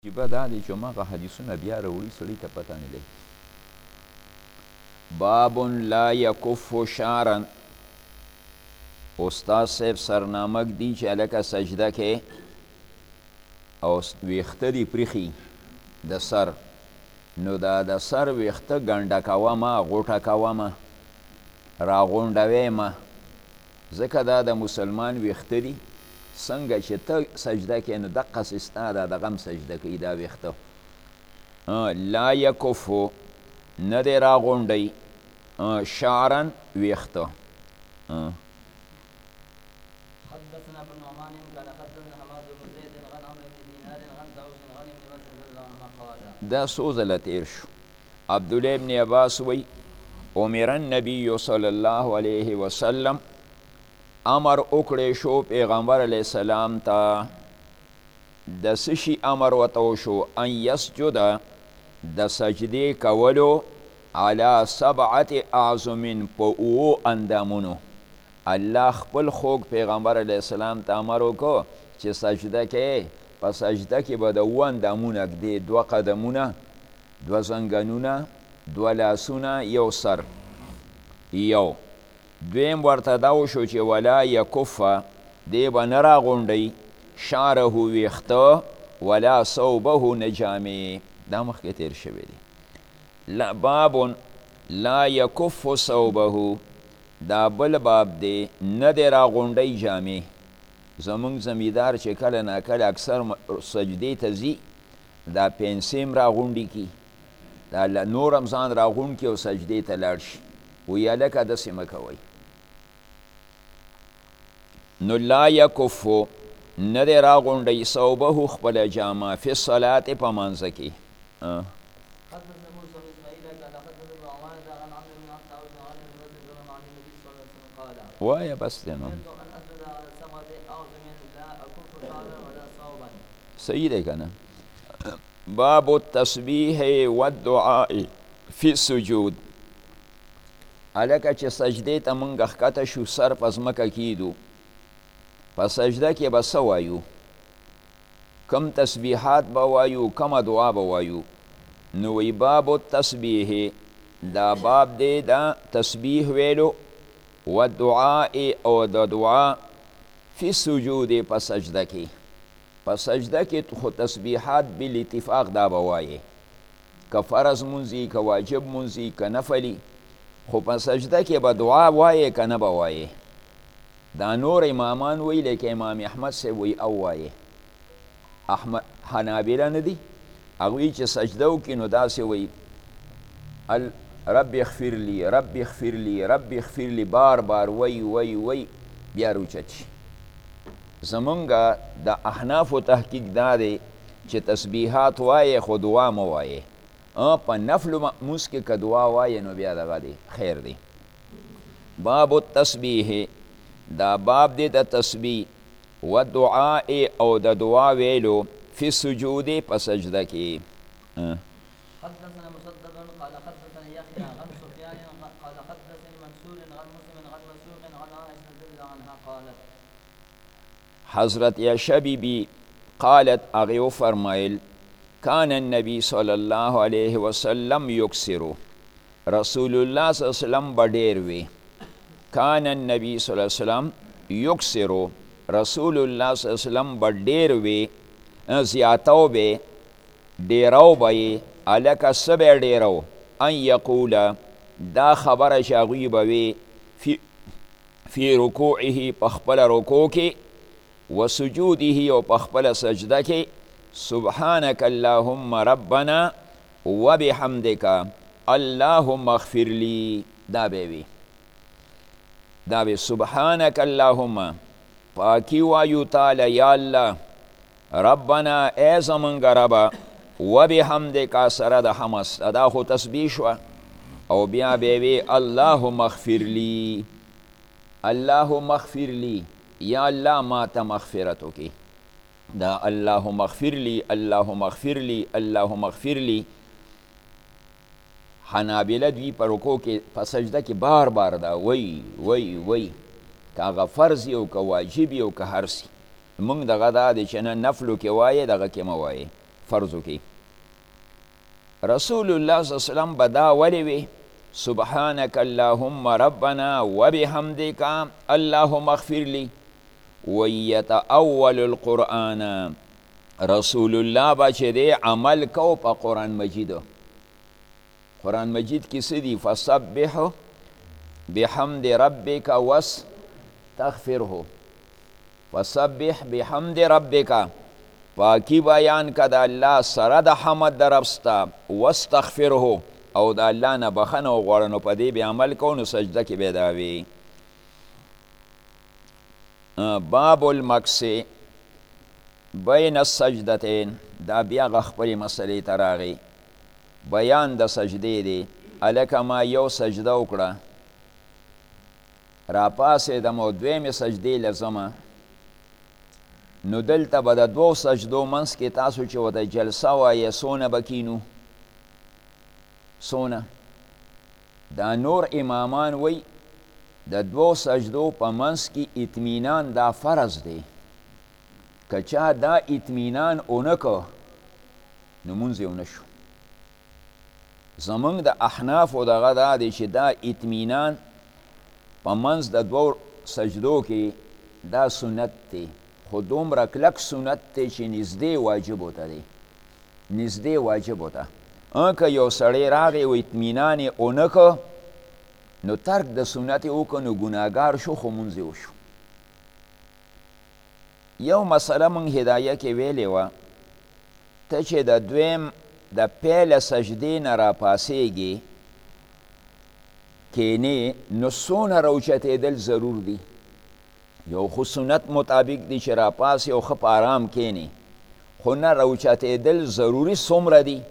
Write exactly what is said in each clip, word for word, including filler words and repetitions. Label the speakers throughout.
Speaker 1: عجیبه دا دی چې هماغه حدیثونه بیا راوړي سړي ته پته نه لګي. باب لا یکف شعرا. استاد صاحب سرنامک دی چې هلکه سجده کې او ویښته دي پریښي د سر، نو دا د سر ویښته ګنډه کومه، غوټه کومه، راغونډوې مه، ځکه دا د مسلمان ویښته دي. څنګه چې ته سجده کې نو دقسې ستا دا دغه هم سجده کوي دا ویښته. لا یکفو نه دی راغونډی شعرا ویښته.
Speaker 2: حدثنا ابن نعمان قال حدثنا حماد بن زيد عن عمرو بن دينار عن داوود عن ابن مسعود رضي الله عنه قال
Speaker 1: دا څو ځله تیر شو. عبدالله ابن عباس وی امر النبي صلی الله علیه وسلم، امر وکړی شو پیغمبر علیه السلام ته د څه شي امر ورته وشو؟ ان یسجد د سجدې کولو علی سبعة اعظم په اوو اندامونو. الله خپل خوږ پیغمبر علیه السلام ته امر وکړو چې سجده کې، په سجده کې به د اوو اندامونه ږدې، دوه قدمونه، دوه زنګنونه، دوه لاسونه، یو سر. یو دویم ورته دا وشو چې ولا یکفه دی به نه راغونډی شعره ویښته ولا صوبه نه جامې. دا مخکې تیر شوی دی. باب لا یکف صوبه، دا بل باب دی، نه دی راغونډی جامې. زمونږ زمیدار چې کله ناکله اکثر سجدې ته ځي دا پنسې هم راغونډې کي، دا نور هم ځان راغونډ کي او سجدې ته لاړ شي. وی هلکه داسې مه کوئ. نو لا یکفو نه دی راغونډی صوبه خپله جامه فی الصلاة په مانځه کې.
Speaker 2: حدثنا موسى بن اسماعيل قال حدثنا ابن عوان عن عمرو بن عبد الله عن ابن مسعود عن النبي صلى الله عليه وسلم قال
Speaker 1: وایه بس دی نو
Speaker 2: ان اسجد على سبعة اعظم لا اكف شعرا ولا صوبا.
Speaker 1: صحیح دی که نه؟ باب التسبیح والدعاء فی السجود. هلکه چې سجدې ته مونږ ښکته شو، سر په ځمکه کیدو، په سجده کې به څه وایو؟ کم تسبیحات به وایو، کمه دعا به وایو؟ نو وی باب التسبیح، دا باب دی دا تسبیح ویلو، و دعاء او د دعا فی سجود په سجده کې. په سجده کې خو تسبیحات بالاتفاق دا به وایې، که فرض منځي، که واجب منځي، که نفلي، خو په سجده کې به دعا وایې که نه به وایې. دا نور امامان وی، لکه امام احمد صاحب وی او وایې. احمد حنابله نه دي، هغوی چې سجده وکړي نو داسې وی رب اغفر لی، رب اغفر لی، رب اغفر لی، بار بار وی وی وی بیا روچت شي. زمونږ د احنافو تحقیق دا دی چې تسبیحات وایې خو دعا مه وایې. په نفل مونځ کې که دعا وایې نو بیا دغه دی، خیر دی. باب التسبیح، دا باب دی د تسبیح و دعاء او د دعا ویلو فی سجود په سجده کې.
Speaker 2: حدثنا مسدد قال حدثنا يحيى عن سفيان قال حدثني منصور عن مسلم عن مسروق عن عائشة رضي الله عنها قالت
Speaker 1: حضرت عائشہ بی بی قالت اغیو فرمایل کان النبی صلی الله علیه وسلم یکسرو، رسول الله صلی الله علیه وسلم بډیر وی. کان النبی صلی الله علیه وسلم یکسرو، رسول الله صلی الله علیه وسلم بډیر وی، زیاتو به، ډیرو به یې، هلکه څه به ډیرو؟ ان یقوله، دا خبره چې هغوی به وی فی رکوعه په خپله رکوع کې، و سجوده او په خپله سجده کې، سبحانک اللهم ربنا و بحمدک اللهم اغفر لی. دا به وی، دا به سبحانک اللهم، پاکی وایو تعالی یا الله، ربنا ای زمونږ ربه، و بحمدک سره د حمد، دا خو تسبیح شوه. او بیا به وی اللهم اغفر لی، اللهم اغفر لی، یا الله ما ته مغفرت وکړي. دا اللهم اغفر لی، اللهم اغفر لی، اللهم اغفر لی. حنابله دوی په رکوع کې په سجده کې بار بار دا وی وی وی، که هغه فرض یو که واجب یو که هر سی. مونږ دغه دا دی چې نه نفلو کې وایې، دغه کې مه وایې. فرضو کې. رسول الله صلی الله علیه وسلم به دا ولې وی سبحانك اللهم ربنا وبحمدك اللهم اغفر لي ويتأول القرآن. رسول الله با چې دی عمل کو په قرآن مجید. قرآن مجید کې څه دي؟ فسبح بحمد ربك واستغفره. فسبح بحمد ربك، پاکی بیان که د الله سره د حمد د رب ستا، واستغفره او د الله نه بخښنه وغواړه. نو په دې به عمل کو نو سجده کې به دا وي. باب المکس بین السجدتین، دا بیا هغه خپلې مسلې ته راغی. بیان د سجدې دی. هلکه ما یو سجده وکړه، راپاسېدم او دویمې سجدې لزمه، نو دلته به د دوو سجدو منځ کې تاسو چې ورته جلسه وایې څونه به کینو؟ څونه؟ دا نور امامان وی د دوو سجدو په منځ کې اطمینان دا فرض دی. که چا دا اطمینان اونکه نو مونځ یې ونه شو. زمونږ د احنافو دغه دا دی چې دا اطمینان په منځ د دوو سجدو کې دا سنت دی، خو دومره کلک سنت دی چې نږدې واجب ورته دی، نږدې واجب ورته. که یو سړی راغی و اطمینان یې اونکه نو ترک د سنت یې وکړه نو ګناهګار شو، خو مونځ یې وشو. یو مسله مونږ هدایه کې ویلې وه، ته چې د دویم د پیله سجدې نه راپاسېږي کینې، نو څونه راوچتېدل ضرور دي. یو خو سنت مطابق دی چې راپاسې او ښه په آرام کینې، خو نه راوچتېدل ضروري څومره دي.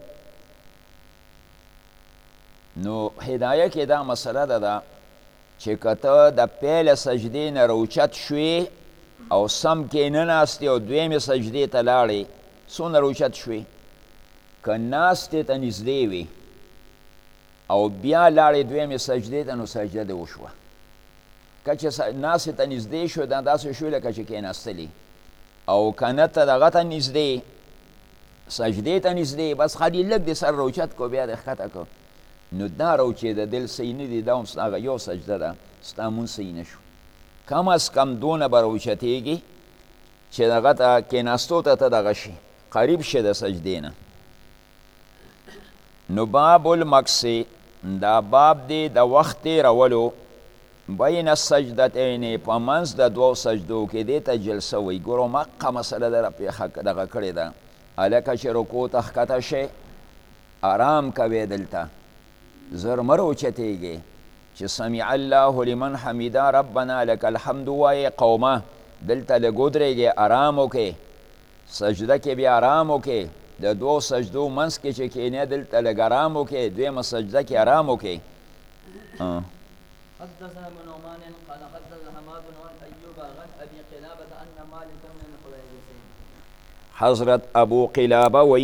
Speaker 1: نو هدایه کې دا مسله ده ده چې که ته د پیله سجدې نه راوچت شوې او سم کې نه ناستې او دویمې سجدې ته لاړې، څونه راوچت شوې؟ که ناستې ته نږدې وي او بیا لاړې دویمې سجدې ته، نو سجده دې وشوه. که چې ناستې ته نږدې شو، دا داسې شو لکه چې کېناستلې، او که نه ته دغه ته نږدې، سجدې ته نږدې، بس خالي لږ دې سر راوچت کو بیا دې ښکته کو، نو دا راوچېدل صحیح نه دي. دا هم هغه یو سجده ده، ستا مونځ صحیح نه شو. کم از کم دونه به راوچتېږي چې دغه ته کېناستو ته ته دغه شي، قریب شي د سجدې نه. نو باب المکس، دا باب دی د وخت تېرولو بین السجدتین، په منځ د دوو سجدو کې دې ته جلسه وایي. ګورو مقه مسله ده دغه کړې ده. هلکه چې رکوع ته ښکته شئ، آرام کوئ، دلته زر مه راوچتېږئ، چې سمع الله لمن حمیده ربنا لک الحمد وایې قومه، دلته لږ ودرېږئ، آرام وکئ. سجده کې بیا آرام وکئ. د دوو سجدو منځ کې چې کښېنئ دلته لږ آرام وکئ، دویمه سجده کې آرام وکئ.
Speaker 2: حدثنا ابن نعمان قال حدثنا حماد عن ايوب عن ابي قلابه ان مالك بن الحويرث،
Speaker 1: حضرت ابو قلابه وی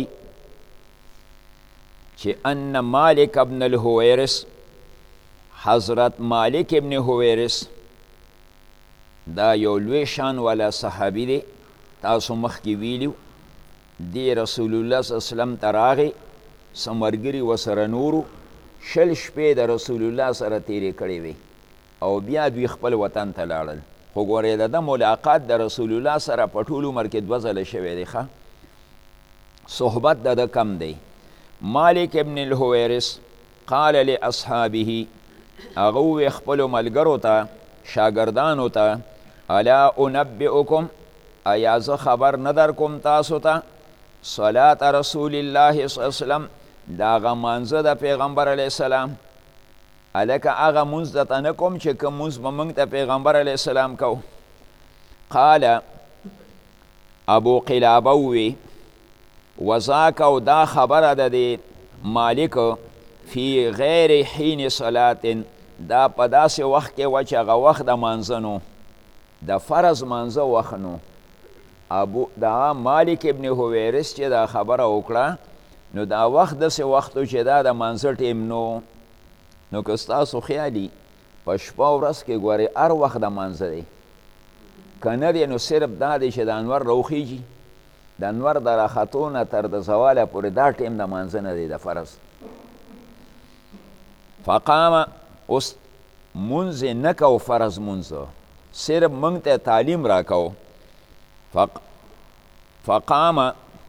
Speaker 1: چې ان مالک ابن الحویرث، حضرت مالک ابن حویرث دا یو لوی شان والا صحابي دی. تاسو مخکې ویلیو دی رسول الله صلی الله علیه وسلم ته راغی، څه ملګري ورسره نورو، شل شپې د رسول الله سره تیرې کړې وې او بیا دوی خپل وطن ته لاړل. خو ګورې د ده ملاقات د رسول الله سره په ټول عمر کې دوه ځله شوی دی. ښه صحبت د ده کم دی. مالک ابن الحویرث قال لاصحابه، هغه وویې خپلو ملګرو ته، شاګردانو ته، الا انبئکم، ایا زه خبر نه در کوم تاسو ته صلات رسول الله صلی الله علیه وسلم، د هغه مانځه د پیغمبر علیه السلام. هلکه هغه مونځ درته نه کوم چې کوم مونځ به موږ ته پیغمبر علیه السلام کو. قال ابو قلابه ووی وذاک، او دا خبره ده د مالک فی غیر حین صلات، دا په داسې وخت کې وه چې هغه وخت د مانځه نو، د فرض مانځه وخت نو. ابو دا مالک ابن حویرث چې دا خبره وکړه، نو دا وخت داسې وخت و چې دا د مانځه ټیم نو. نو که ستاسو خیالي په شپه ورځ کې ګورې هر وخت د مانځه دی، که نه دی نو صرف دا دی چې د انور راوخیږي د انور د راختو نه تر د زواله پورې دا ټیم د مانځه نه دی د فرض. فقام اوس مونځ یې نه کو فرض مونځ صرف موږ ته تعلیم را کو. فق فقام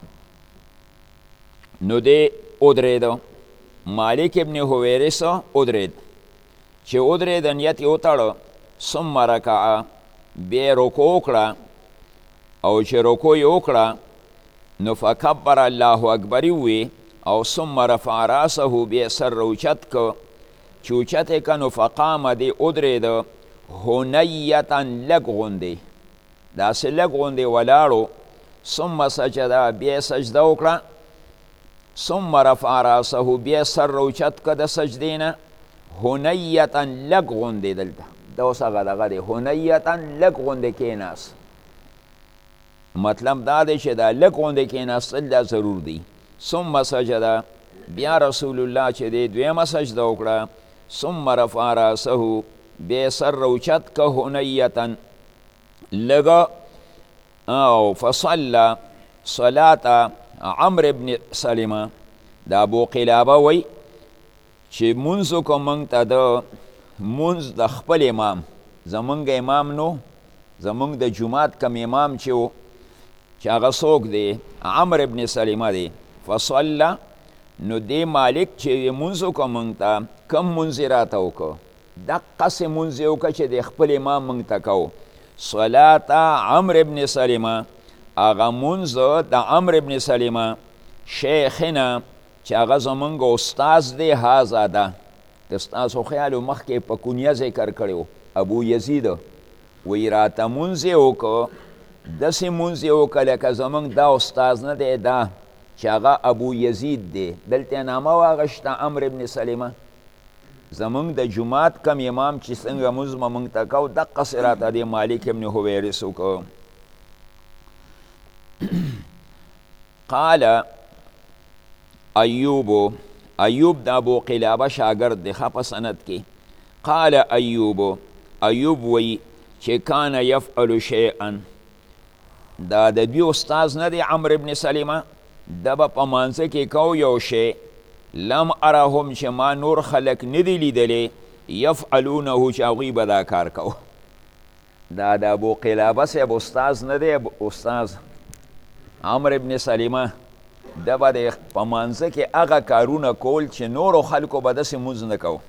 Speaker 1: نو دی ودرېده مالک ابن حویرث ودرېد چې ودرېد نیت یې وتړه ثم رکع بیا یې رکوع وکړه او چې رکوع یې وکړه نو فکبر الله اکبر یې ووی او ثم رفع راسه بیا سر راوچت که چې اوچت یې که نو فقام دی ودرېده هنیتا لږ غوندې داسې لږ غوندې ولاړو ثم سجده بیا یې سجده وکړه ثم رفع راسه بیا سر راوچت که د سجدې نه هنیتا لږ غوندې دلته دا اوس هغه دغه دی هنیتا لږ غوندې کېناست مطلب دا دی چې دا لږ غوندې کېناستل دا ضرور دی. ثم سجده بیا رسول الله چې دی دویمه سجده وکړه ثم رفع راسه بیا سر راوچت که هنیتا لږه او فصلى صلاة عمرو بن سلمه د ابو قلابه وی چې مونځ وکړو موږ ته د مونځ د خپل امام زمونږ امام نو زمونږ د جومات کم امام چې و چې هغه څوک دی عمرو بن سلمه دی. فصلى نو دی مالک چې مونځ وکړو موږ ته کم مونځ یې راته وکړو دقسې مونځ یې وکړه چې د خپل امام موږ ته کوو صلاة عمرو بن سلمه هغه مونځ د عمرو بن سلمه شیخنا چې هغه زمونږ استاز دی هذا ده د ستاسو خیالو مخکې په کنیه ذکر کړی ابو یزید وی راته مونځ یې وکړو داسې مونځ یې وکړه لکه زمونږ دا استاز نه دی دا چې هغه ابو یزید دی دلته یې نامه واغشته عمرو بن سلمه زمونږ د جومات کم امام چې څنګه مونځ به موږ ته کو دقسې راته دی مالک ابن حویرث وکړو. قال ایوب ایوب د ابو قلابه شاگرد دی ښه په سند کې. قال ایوب ایوب وی چې کان یفعل شیئا دا د دوی استاز نه دی عمرو بن سلمه د به په مانځه کې کو یو شی لم ارهم چې ما نور خلق ندی لیدلی یفعلونه چې هغوی به دا کار کو. دا د ابو قلابه صاحب استاز نه دی استاز عمرو بن سلمه د به د په مانځه کې هغه کارونه کول چې نورو خلکو به داسې مونځ نه کو.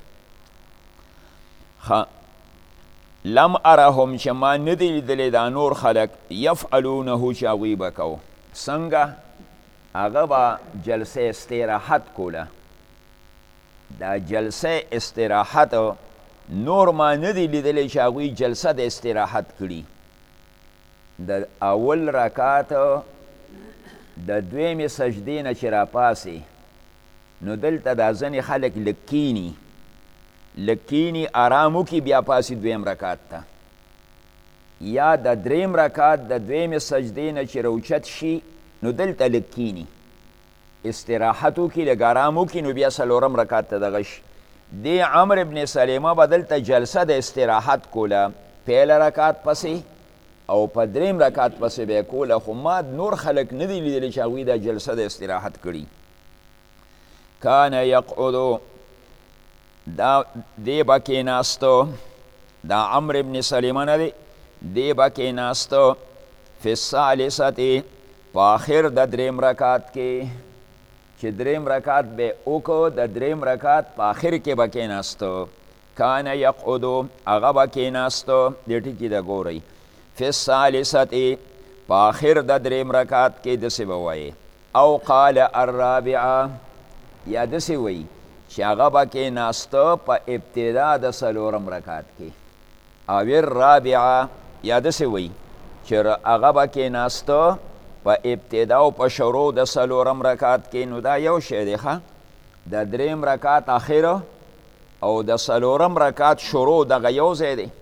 Speaker 1: لم ارهم چې ما ندی لیدلی دا نور خلق یفعلونه چې هغوی به کو. څنګه هغه به جلسه استراحت کوله دا جلسه استراحت نور ما ندی لیدلی چې هغوی جلسه د استراحت کړي. د اول رکعت د دویمې سجدې نه چې راپاسې نو دلته دا ځینې خلک لږ کیني لږ کیني ارام وکړي بیا پاسې دویم رکعت ته یا د دریم رکعت د دویمې سجدې نه چې راوچت شي نو دلته لږ کیني استراحت وکړي لږ ارام وکړي نو بیا څلورم رکعت ته دغه شي. دی عمرو بن سلمه به دلته جلسه د استراحت کوله پیله رکعت پسې او په دریم رکعت پسې به یې کوله خو ما نور خلک نه دي لیدلی چې هغوی دا جلسه د استراحت کړي. کان یقعدو دا دی به کېناسته دا عمرو بن سلمه نه دی دی به کېناسته فی الثالثة په آخر د دریم رکعت کې چې دریم رکعت به وکړو د دریم رکعت په آخر کې به کېناسته. کان یقعدو هغه به کېناسته دې ټکي د ګورئ فی الثالثة په آخر د دریم رکعت کې داسې به وایي او قال الرابعه یا داسې وایي چې هغه به کېناسته په ابتدا د څلورم رکعت کې او الرابعه یا داسې وایي چې هغه به کېناسته په ابتدا او په شروع د څلورم رکعت کې نو دا یو شی دی ښه د دریم رکعت آخره او د څلورم رکعت شروع دغه یو ځای دی.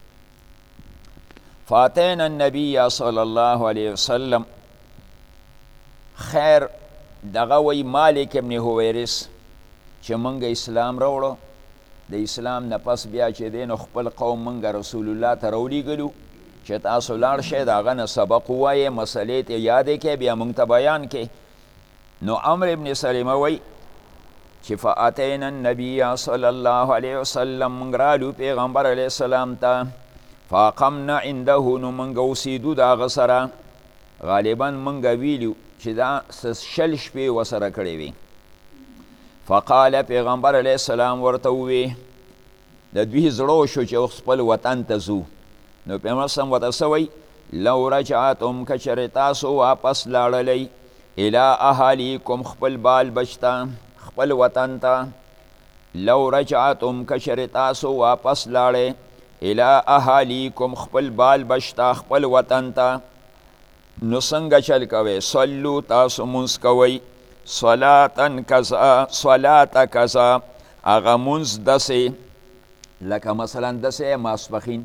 Speaker 1: فاتینا النبی صلی الله علیه وسلم خیر دغه وی مالک ابن حویرث چې مونږ اسلام راوړو د اسلام نه پس بیا چې دی نو خپل قوم مونږ رسول الله ته راولیږلو چې تاسو لاړ شئ د هغه نه سبق ووایې مسلې ته یادې کړئ بیا موږ ته بیان کړئ. نو عمرو ابن سلمه وایي چې فاتینا النبي صلی الله علیه وسلم موږ رالو پیغمبر علیه السلام ته فاقمنا عنده نو موږ اوسېدو د هغه سره غالبا موږ ویلو چې دا شل شپې ورسره کړې وي. فقال پیغمبر علیه السلام ورته ووی د دوی زړه شو چې خپل وطن ته ځو. نو پیغمبر سم ورته څه وایي لو رجعتم که چېرې تاسو واپس لاړلی الی اهالیکم خپل بال بچ ته خپل وطن ته لو رجعتم که چېرې تاسو واپس لاړئ الی اهالیکم خپل بال بچ ته خپل وطن ته نو څنګه چل کوئ صلو تاسو مونځ کوئ صلاتن کذا صلات کذا هغه مونځ داسې لکه مثلا داسې ماسپښین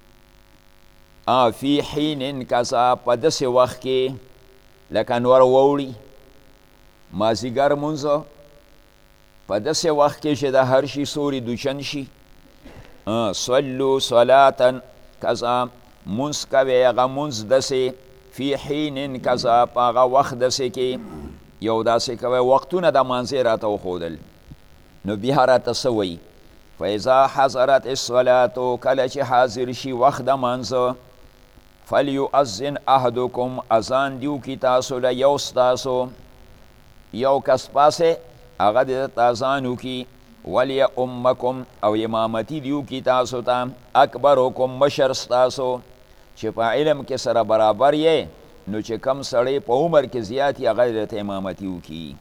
Speaker 1: فی حین کذا په داسې وخت کې لکه نور واوړي مازدیګر مونځ په داسې وخت کې چې د هر شي سوري دوچن شي صلو صلاتن کذا مونځ کوئ هغه مونځ داسې فی حین کذا په هغه وخت داسې کې یو داسې کوئ وختونه د مانځې راته وښودل. نو بیا راته څه وایي فاذا حضرت الصلاة کله چې حاضر شي وخت د مانځه فلیؤذن احدکم اذان دیو کی تاسو له یو ستاسو یو کس پاسې هغه د اذان وکړي ولیؤمکم او امامتي دیو کی تاسو ته اکبرکم مشر ستاسو چې په علم کې سره برابر یې نو چې کم سړی په عمر کې زیات یې هغه درته امامتي وکړي.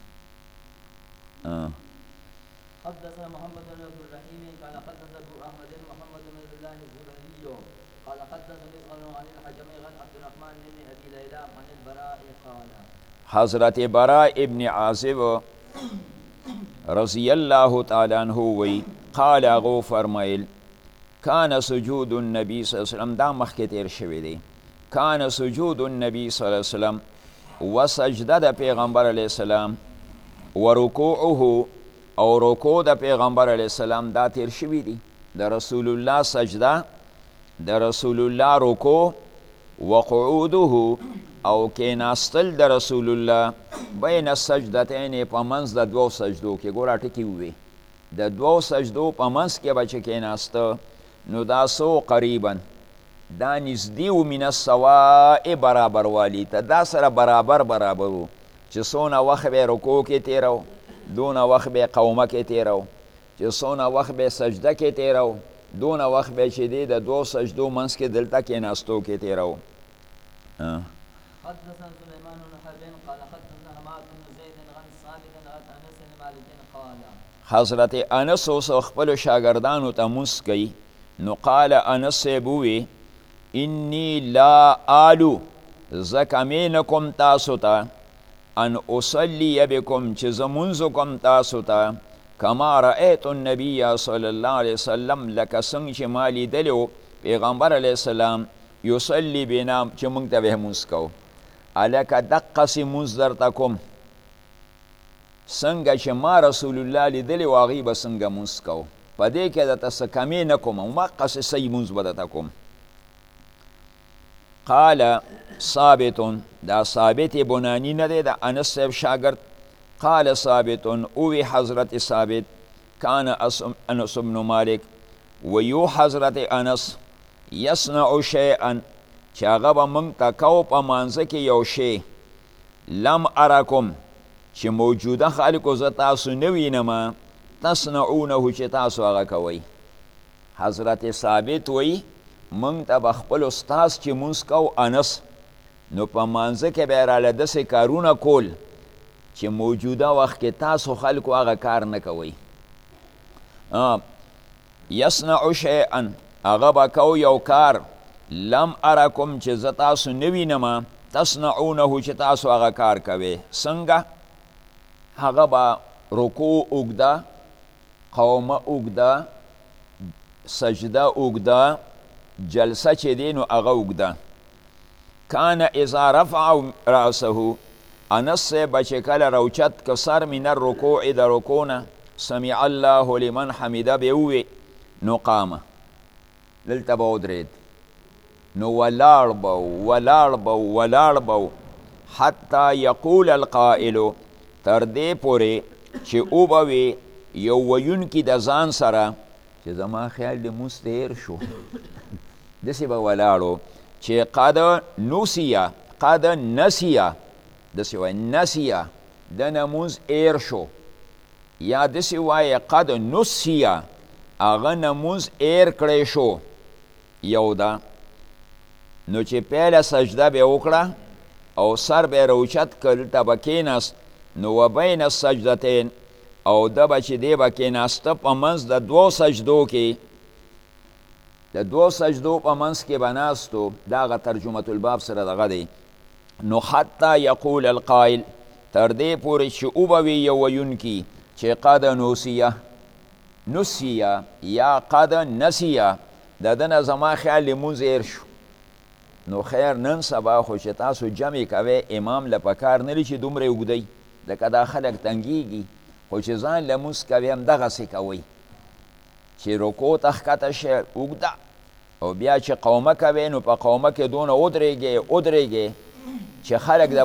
Speaker 2: حدثنا محمد بن عبد الرحيم قال حدثنا ابو احمد محمد بن الله الزبيري قال حدثني عن الحجم عن عبد الرحمن بن ابي ليلى عن البراء قال
Speaker 1: حضرت براء ابن عازب رضی الله تعالی عنہ وی قال غو فرمایل کان سجود النبی صلی الله علیه وسلم دا مخکې تیر شوی دی کان سجود النبی صلی الله علیه وسلم وسجده د پیغمبر علیه السلام ورکوعه او رکوع د پیغمبر علیه السلام دا تیر شوی دی د رسول الله سجده د رسول الله رکوع وقعوده او کیناستل د رسول الله بین السجدتین په منځ د دوو سجدو کې ګوره ټکي ووی د دوو سجدو په منځ کې به چې کیناسته نو دا سو قریبا دا نزدې و من السواء برابر والی ته دا سره برابر برابر و چې څونه وخت به رکوع کې تیرو دونه وخت به قومه کې تیرو چې څونه وخت به سجده کې تیرو دونه وخت به چې دی د دوو سجدو منځ کې دلته کیناستو کې تیرو.
Speaker 2: حدثنا سليمان بن حرب قال حدثنا حماد بن زيد عن ثابت عن انس بن مالك قال
Speaker 1: حضرت انس اوس خپل شاګردانو ته مونځ کوي نو قال انس بوي انی لا آلو زکمینکم تاسو ته ان اصلی بکم چې زمونځ کوم تاسو ته کما رأیت النبی صلی الله علیه وسلم لکه څنګه چې ما لیدلی پیغمبر علیه السلام یصلی بنا چې موږ ته به مونځ کوو هلکه دقسې مونځ درته کوم څنګه چې ما رسول الله لیدلی و هغې به څنګه مونځ کوو په دې کې درته څه کمې نه کوم هماقسې صحیح مونځ به درته کوم. قال ثابت دا ثابت بنانی نه دی د انس صاحب شاگرد قال ثابت اوی حضرت ثابت کان انس بن مالک ویو حضرت انس یصنع شیئا چې هغه به موږ ته کو په مانځه کې یو شی لم ارکم چې موجوده خلکو زه تاسو نه وینم تصنعونه چې تاسو هغه کوئ. حضرت ثابت وی موږ ته به خپل استاذ چې مونځ کو انس نو په مانځه کې به یې راله داسې کارونه کول چې موجوده وخت کې تاسو خلکو هغه کار نه کوئ. یصنع شیئا هغه به کو یو کار لم ارکم چې زه تاسو نه وینم تصنعونه چې تاسو هغه کار کوئ. څنګه هغه به رکوع اوږده قومه اوږده سجده اوږده جلسه چې دی نو هغه اوږده. کان اذا رفع رأسه انس صاحب چې کله روچت که سر من الرکوع د رکوع نه سمع الله لمن حمده به ووی نو قامه دلته به ودرېد نو ولاړ به ولاړ به ولاړ به حتی یقول القائلو تر دې پورې چې وبوي یو ویونکي د ځان سره چې زما خیال د مونځ تېر شو داسې به ولاړو چې قد نوسیه قد نسیه داسې وایي نسیه د نه مونځ ایر شو یا داسې وایي قد نسیه هغه نه مونځ ایر کړی شو یو ده نو چې پیله سجده به وکړه او سر به یې راوچت کړ دلته به کېناست نو و بین السجدتین او ده به چې دی به کېناسته په منځ د دوو سجدو کې د دوو سجدو په منځ کې به ناستو دا هغه ترجمة الباب سره دغه دی نو حتی یقول القائل تر دې پورې چې وبوي یو ویونکي چې قد نوسیه نسیه یا قد نسیه د ده نه زما خیال لمونځ هېر شو نو خیر نن سبا خو چې تاسو جمع کوئ امام له پکار نه لري چې دومره اوږدی لکه دا خلک تنګېږي خو چې ځان لمونځ کوي همدغسې کوئ چې رکو ته ښکته شئ اوږده او بیا چې قومه کوئ نو په قومه کې دونه ودرېږئ ودرېږئ چې خلک د